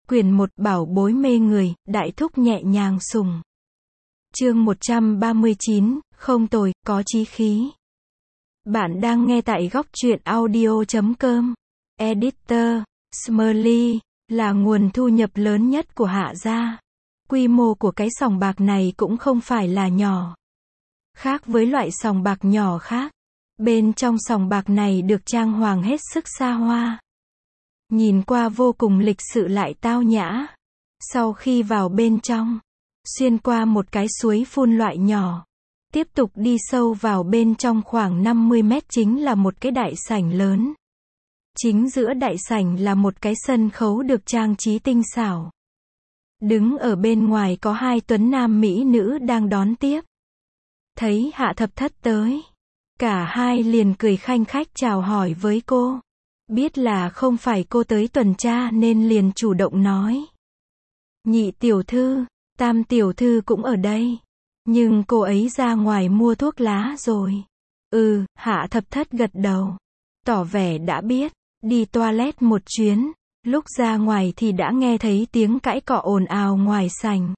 Quyển 1 Bảo bối mê người, đại thúc nhẹ nhàng sủng. Chương 139, không tồi, có chí khí. Bạn đang nghe tại góc truyện audio.com. Editor, Smurly, là nguồn thu nhập lớn nhất của Hạ gia. Quy mô của cái sòng bạc này cũng không phải là nhỏ. Khác với loại sòng bạc nhỏ khác, bên trong sòng bạc này được trang hoàng hết sức xa hoa. Nhìn qua vô cùng lịch sự lại tao nhã. Sau khi vào bên trong, xuyên qua một cái suối phun loại nhỏ, tiếp tục đi sâu vào bên trong khoảng 50 mét chính là một cái đại sảnh lớn. Chính giữa đại sảnh là một cái sân khấu được trang trí tinh xảo. Đứng ở bên ngoài có hai tuấn nam mỹ nữ đang đón tiếp. Thấy Hạ Thập Thất tới, cả hai liền cười khanh khách chào hỏi với cô. Biết là không phải cô tới tuần tra nên liền chủ động nói. Nhị tiểu thư, tam tiểu thư cũng ở đây. Nhưng cô ấy ra ngoài mua thuốc lá rồi. Hạ Thập Thất gật đầu. Tỏ vẻ đã biết, đi toilet một chuyến. Lúc ra ngoài thì đã nghe thấy tiếng cãi cọ ồn ào ngoài sảnh.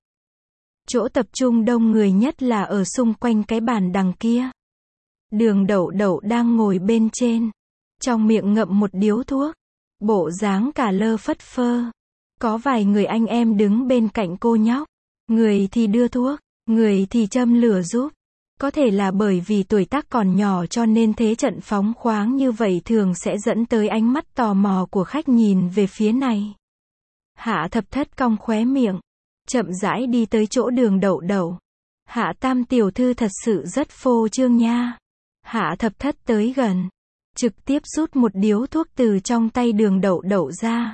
Chỗ tập trung đông người nhất là ở xung quanh cái bàn đằng kia. Đường Đậu Đậu đang ngồi bên trên. Trong miệng ngậm một điếu thuốc. Bộ dáng cả lơ phất phơ. Có vài người anh em đứng bên cạnh cô nhóc. Người thì đưa thuốc, người thì châm lửa giúp. Có thể là bởi vì tuổi tác còn nhỏ cho nên thế trận phóng khoáng như vậy thường sẽ dẫn tới ánh mắt tò mò của khách nhìn về phía này. Hạ Thập Thất cong khóe miệng. Chậm rãi đi tới chỗ Đường Đậu Đậu. Hạ tam tiểu thư thật sự rất phô trương nha. Hạ Thập Thất tới gần. Trực tiếp rút một điếu thuốc từ trong tay Đường Đậu Đậu ra.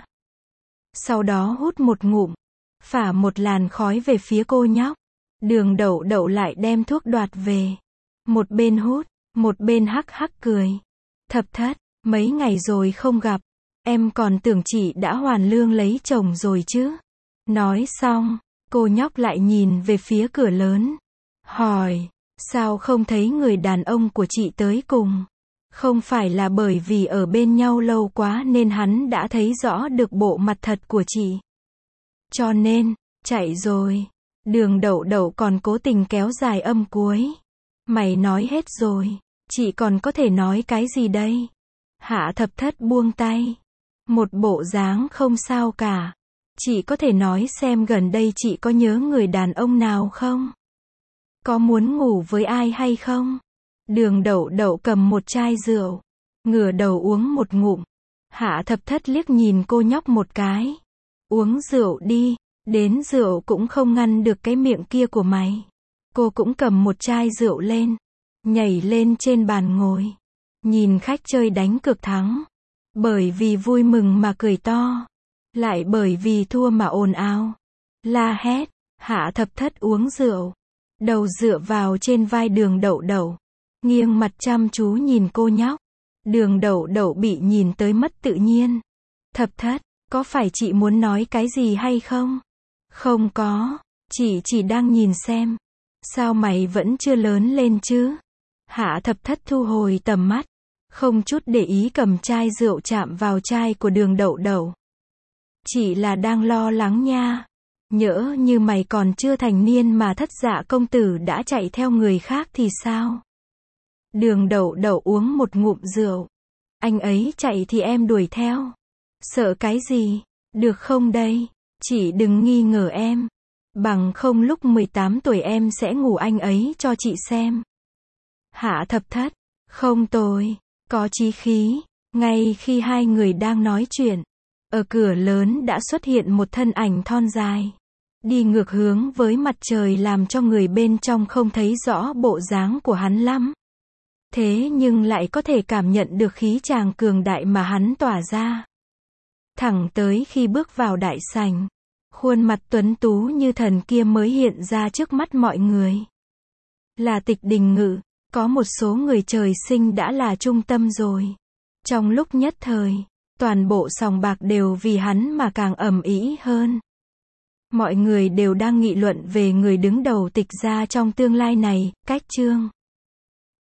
Sau đó hút một ngụm. Phả một làn khói về phía cô nhóc. Đường Đậu Đậu lại đem thuốc đoạt về. Một bên hút, một bên hắc hắc cười. Thập Thất, mấy ngày rồi không gặp. Em còn tưởng chị đã hoàn lương lấy chồng rồi chứ. Nói xong, cô nhóc lại nhìn về phía cửa lớn. Hỏi, sao không thấy người đàn ông của chị tới cùng? Không phải là bởi vì ở bên nhau lâu quá nên hắn đã thấy rõ được bộ mặt thật của chị. Cho nên, chạy rồi. Đường Đậu Đậu còn cố tình kéo dài âm cuối. Mày nói hết rồi, chị còn có thể nói cái gì đây? Hạ Thập Thất buông tay. Một bộ dáng không sao cả. Chị có thể nói xem gần đây chị có nhớ người đàn ông nào không? Có muốn ngủ với ai hay không? Đường Đậu Đậu cầm một chai rượu. Ngửa đầu uống một ngụm. Hạ Thập Thất liếc nhìn cô nhóc một cái. Uống rượu đi. Đến rượu cũng không ngăn được cái miệng kia của mày. Cô cũng cầm một chai rượu lên. Nhảy lên trên bàn ngồi. Nhìn khách chơi đánh cược thắng. Bởi vì vui mừng mà cười to. Lại bởi vì thua mà ồn ào. La hét. Hạ Thập Thất uống rượu. Đầu dựa vào trên vai Đường Đậu Đậu. Nghiêng mặt chăm chú nhìn cô nhóc. Đường Đậu Đậu bị nhìn tới mất tự nhiên. Thập Thất, có phải chị muốn nói cái gì hay không? Không có, chị chỉ đang nhìn xem. Sao mày vẫn chưa lớn lên chứ? Hạ Thập Thất thu hồi tầm mắt. Không chút để ý cầm chai rượu chạm vào chai của Đường Đậu Đậu. Chị là đang lo lắng nha. Nhỡ như mày còn chưa thành niên mà Thất Dạ công tử đã chạy theo người khác thì sao? Đường Đậu Đậu uống một ngụm rượu. Anh ấy chạy thì em đuổi theo. Sợ cái gì? Được không đây? Chị đừng nghi ngờ em. Bằng không lúc 18 tuổi em sẽ ngủ anh ấy cho chị xem. Hạ Thập Thất. Không tồi. Có chí khí. Ngay khi hai người đang nói chuyện, ở cửa lớn đã xuất hiện một thân ảnh thon dài. Đi ngược hướng với mặt trời làm cho người bên trong không thấy rõ bộ dáng của hắn lắm. Thế nhưng lại có thể cảm nhận được khí tràng cường đại mà hắn tỏa ra. Thẳng tới khi bước vào đại sảnh, khuôn mặt tuấn tú như thần kia mới hiện ra trước mắt mọi người. Là Tịch Đình Ngự, có một số người trời sinh đã là trung tâm rồi. Trong lúc nhất thời, toàn bộ sòng bạc đều vì hắn mà càng ầm ĩ hơn. Mọi người đều đang nghị luận về người đứng đầu Tịch gia trong tương lai này, Cách Chương.